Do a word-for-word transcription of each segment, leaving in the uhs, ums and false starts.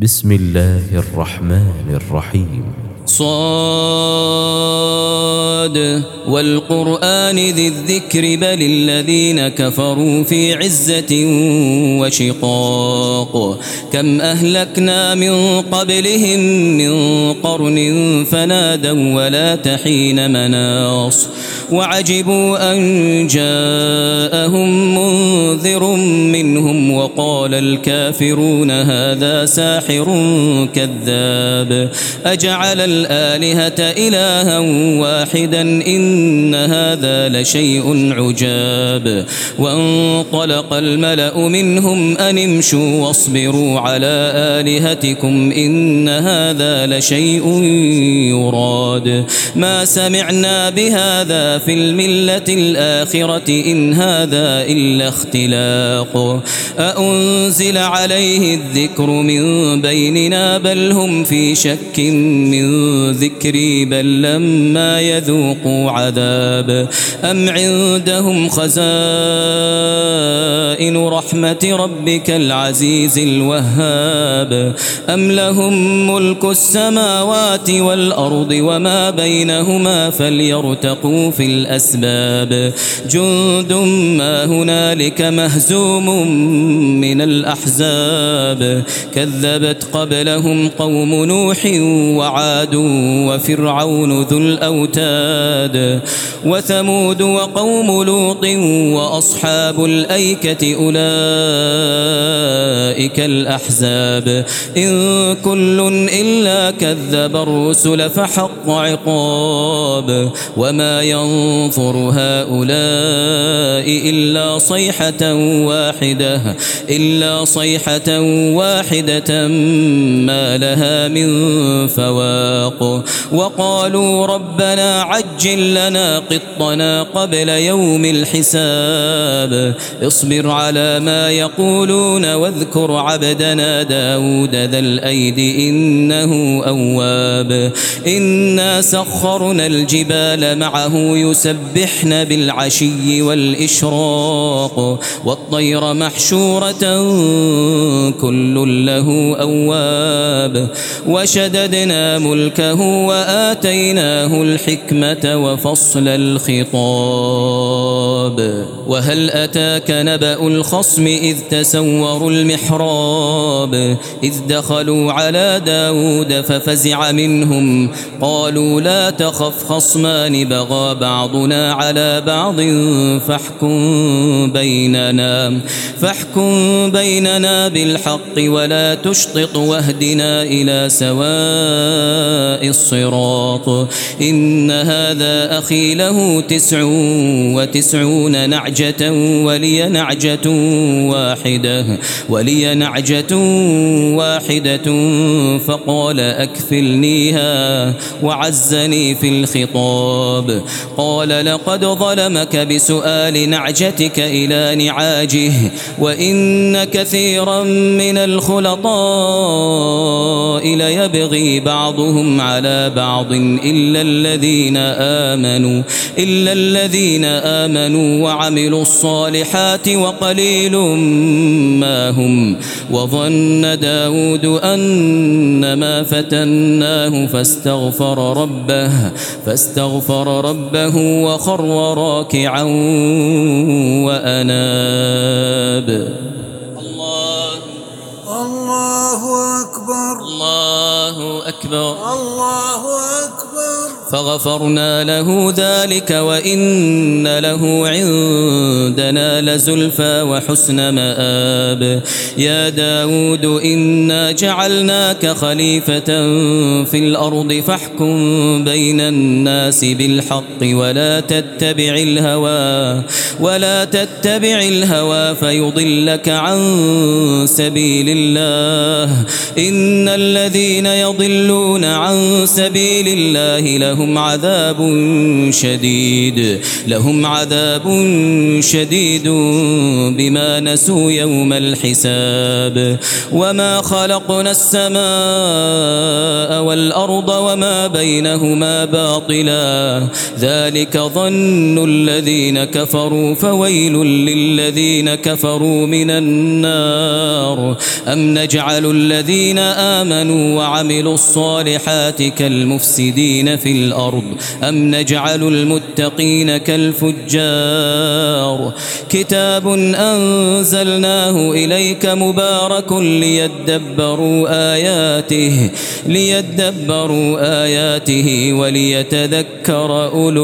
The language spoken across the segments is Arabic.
بسم الله الرحمن الرحيم. صاد والقرآن ذي الذكر بل الذين كفروا في عزة وشقاق. كم أهلكنا من قبلهم من قرن فنادوا ولا تحين مناص وعجبوا أن جاءهم منذر منهم وقال الكافرون هذا ساحر كذاب أجعل الآلهة إلها واحدا إن هذا لشيء عجاب. وانطلق الملأ منهم أن امشوا واصبروا على آلهتكم إن هذا لشيء يراد ما سمعنا بهذا في الملة الآخرة إن هذا إلا اختلاق أأنزل عليه الذكر من بيننا بل هم في شك من ذكري بل لما يذوقوا عذاب أم عندهم خزائن رحمة ربك العزيز الوهاب أم لهم ملك السماوات والأرض وما بينهما فليرتقوا في الأسباب جند ما هنالك مهزوم من الأحزاب كذبت قبلهم قوم نوح وعاد وفرعون ذو الأوتاد وثمود وقوم لوط وأصحاب الأيكة أولئك الأحزاب إن كل إلا كذب الرسل فحق عقاب وما ينظر هؤلاء إلا صيحة واحدة إلا صيحة واحدة ما لها من فواق وقالوا ربنا عجل لنا قطنا قبل يوم الحساب اصبر على ما يقولون واذكر عبدنا داود ذا الأيد إنه أواب إنا سخرنا الجبال معه يسبحن بالعشي والإشراق والطير محشورة كل له أواب وشددنا ملكه وآتيناه الحكمة وفصل الخطاب وهل أتاك نبأ الخصم إذ تسوروا المحراب إذ دخلوا على داود ففزع منهم قالوا لا تخف خصمان بغى بعضنا على بعض فاحكم بيننا فاحكم بيننا بالحق ولا تشطط واهدنا إلى سواء الصراط إن هذا أخي له تسع وتسعون نعجة ولي نعجة واحدة ولي نعجة واحدة فقال أكفلنيها وعزني في الخطاب قال لقد ظلمك بسؤال نعجتك إلى نعاجه وإن كثيرا من الخلطاء ليبغي بعضهم على بعض إلا الذين آمنوا إلا الذين آمنوا وعملوا الصالحات وقليل ما هم وظن داود أنما فتناه فاستغفر ربه فاستغفر ربه وخر راكعا وأناب. الله أكبر الله أكبر الله أكبر. فغفرنا له ذلك وإن له عندنا لزلفى وحسن مآب. يا داود إنا جعلناك خليفة في الأرض فاحكم بين الناس بالحق ولا تتبع الهوى ولا تتبع الهوى فيضلك عن سبيل الله إن الذين يضلون عن سبيل الله لهم لهم عذاب شديد لهم عذاب شديد بما نسوا يوم الحساب وما خلقنا السماء والأرض وما بينهما باطلا ذلك ظن الذين كفروا فويل للذين كفروا من النار أم نجعل الذين آمنوا وعملوا الصالحات كالمفسدين في الأرض أم نجعل المتقين كالفجار كتاب أنزلناه إليك مبارك ليدبروا آياته ليدبروا آياته وليتذكر أولو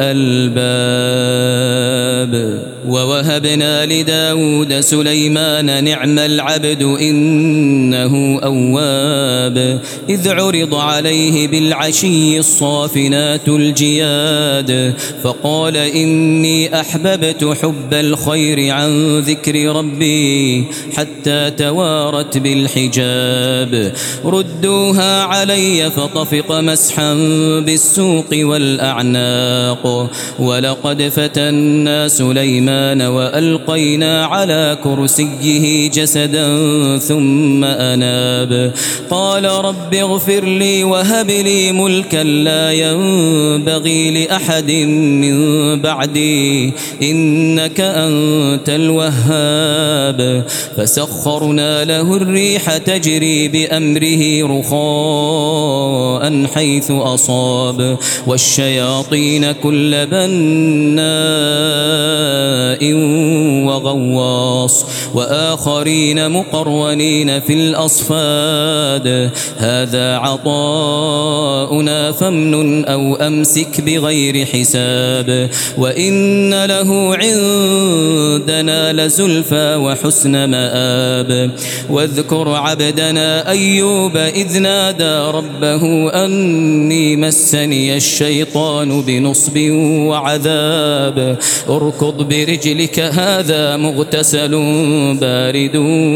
الألباب ووهبنا لداود سليمان نعم العبد إنه أواب إذ عرض عليه بالعشي الصافنات الجياد فقال إني أحببت حب الخير عن ذكر ربي حتى توارت بالحجاب ردوها علي فطفق مسحا بالسوق والأعناق ولقد فتنا سليمان وألقينا على كرسيه جسدا ثم أناب قال رب اغفر لي وهب لي ملكا لا ينبغي لأحد من بعدي إنك أنت الوهاب فسخرنا له الريح تجري بأمره رخاء حيث أصاب والشياطين كل بناء وغواص وآخرين مقرنين في الأصفاد هذا عطاؤنا فامنن أو أمسك بغير حساب وإن له عندنا لزلفى وحسن مآب واذكر عبدنا أيوب إذ نادى ربه أني مسني الشيطان بنصب وعذاب اركض برجلك هذا مغتسل بارد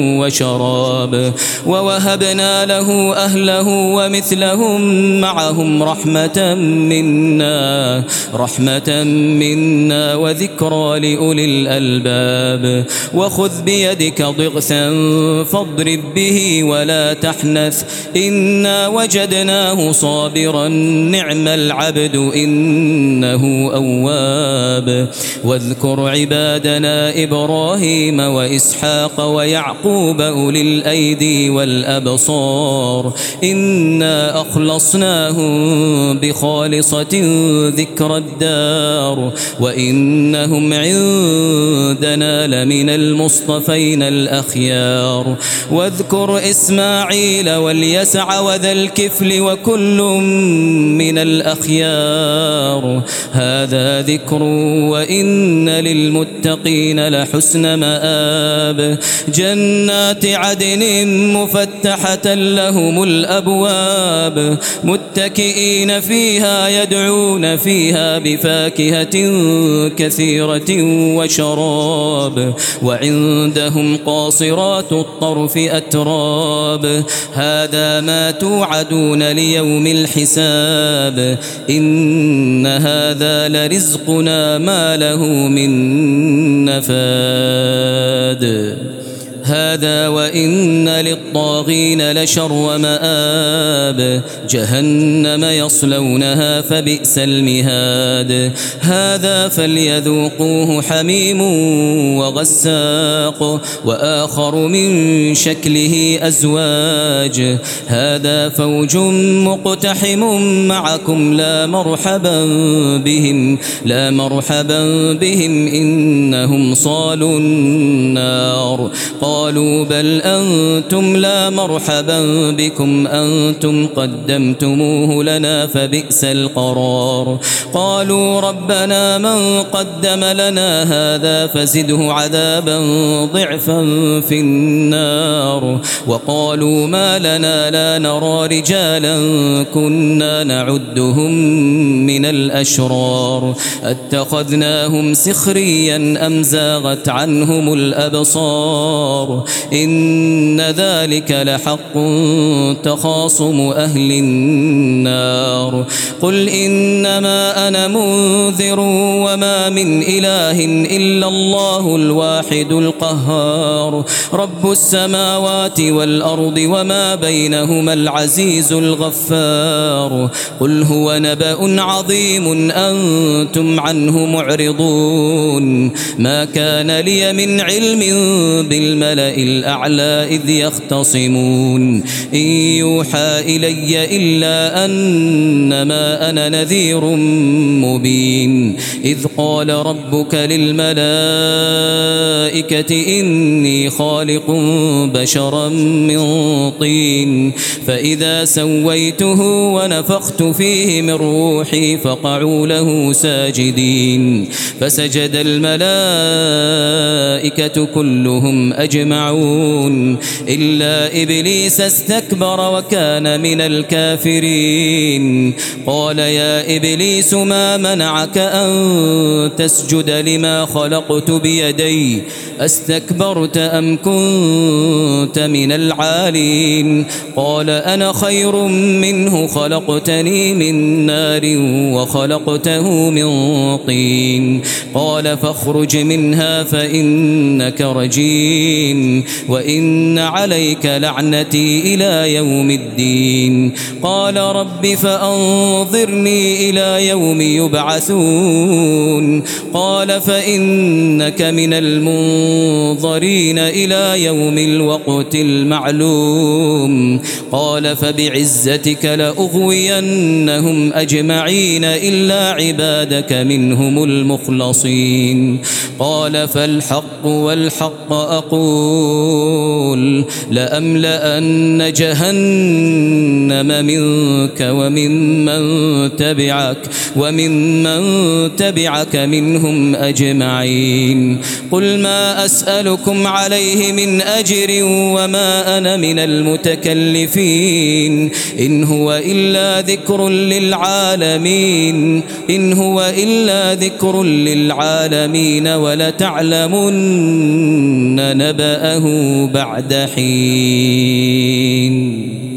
وشراب ووهبنا له أهله ومثلهم معهم رحمة منا رحمة منا وذكرى لأولي الألباب وخذ بيدك ضغثا فاضرب به ولا تحنث إنا وجدناه صابرا نعم العبد إنه أواب واذكر عبادنا إبراهيم وإسحاق ويعقوب أولي الأيدي والأبصار إنا أخلصناهم بخالصة ذكر الدار وإنهم عندنا لمن المصطفين الأخيار واذكر إسماعيل واليسع وذا الكفل وكل من الأخيار هذا ذكر وإن للمتقين لحسن مآب جنات عدن مفتحة لهم الأبواب متكئين فيها يدعون فيها بفاكهة كثيرة وشراب وعندهم قاصرات الطرف أتراب هذا ما توعدون ليوم الحساب إن هذا لرزقنا ما له من نفاد هذا وإن للطاغين لشر مآب جهنم يصلونها فبئس المهاد هذا فليذوقوه حميم وغساق وآخر من شكله أزواج هذا فوج مقتحم معكم لا مرحبا بهم لا مرحبا بهم إنهم صالوا النار قالوا بل أنتم لا مرحبا بكم أنتم قدمتموه لنا فبئس القرار قالوا ربنا من قدم لنا هذا فزده عذابا ضعفا في النار وقالوا ما لنا لا نرى رجالا كنا نعدهم من الأشرار أتخذناهم سخريا أم زاغت عنهم الأبصار الأبرار إن ذلك لحق تخاصم أهل النار قل إنما أنا منذر وما من إله إلا الله الواحد القهار رب السماوات والأرض وما بينهما العزيز الغفار قل هو نبأ عظيم أنتم عنه معرضون ما كان لي من علم بالملأ الأعلى إذ يختصمون إن يوحى إلي إلا أنما أنا نذير مبين إذ قال ربك للملائكة إني خالق بشرا من طين فإذا سويته ونفخت فيه من روحي فقعوا له ساجدين فسجد الملائكة كلهم أجمعون إلا إبليس استكبر وكان من الكافرين قال يا إبليس ما منعك أن تسجد لما خلقت بيدي أستكبرت أم كنت من العالين قال أنا خير منه خلقتني من نار وخلقته من طين قال فاخرج منها فإنك رجيم وإن عليك لعنتي إلى يوم الدين قال رب فأنظرني إلى يوم يبعثون قال فإنك من المنظرين إلى يوم الوقت المعلوم قال فبعزتك لأغوينهم أجمعين إلا عبادك منهم المخلصين قال فالحق والحق أقول لأملأن جهنم منك وممن تبعك وممن تبعك منهم أجمعين قل ما أسألكم عليه من أجر وما أنا من المتكلفين إن هو إلا ذكر للعالمين إن هو إلا ذكر للعالمين ولتعلمن نبأه بعد حين.